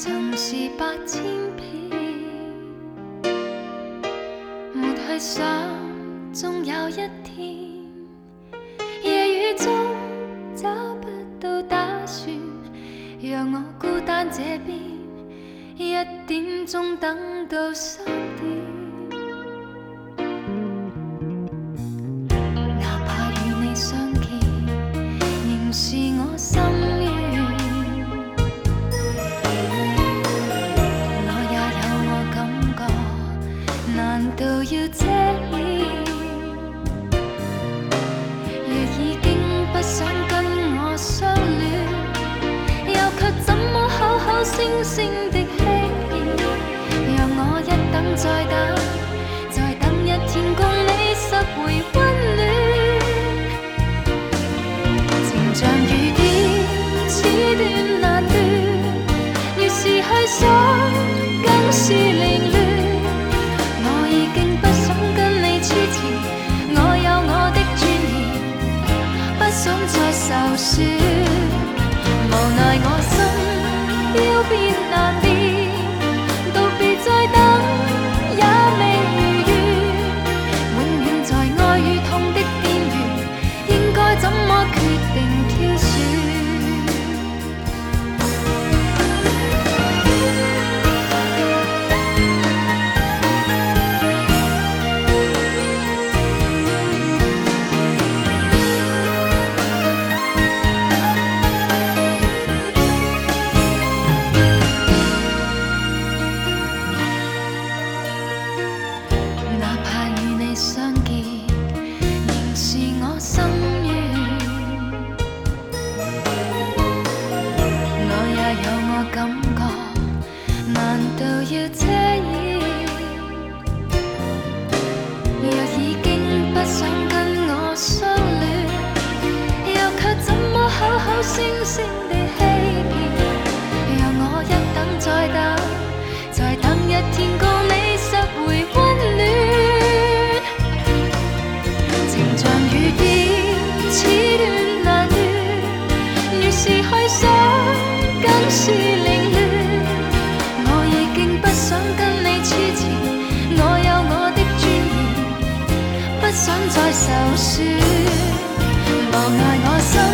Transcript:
曾是8000遍，没去想，终有一天，夜雨中找不到打算，让我孤单这边1點鐘等到3點。哪怕與你相見，仍是我心願。我也有我感覺，難道要遮掩？若已經不想跟我相戀，又卻怎麼口口聲聲的欺騙？讓我一等再等，再等一天共你拾回溫暖。情像雨點，此斷難斷，越是去想，更是凌亂。我已經不想跟你黐纏，我有我的尊嚴，不想再受損。無奈我心要變難變，道別再等也未如願，永遠在愛與痛的邊緣，應該怎麼決定挑選？哪怕與你相見，仍是我心願。我也有我感覺，難道要遮掩？若已經不想跟我相戀，又卻怎麼口口聲聲地欺騙？讓我一等再等，再等一天共你拾回溫暖。情像雨點，此斷難斷，越是去想，更是凌亂。我已經不想跟你黐纏，我有我的尊嚴，不想再受損。無奈我心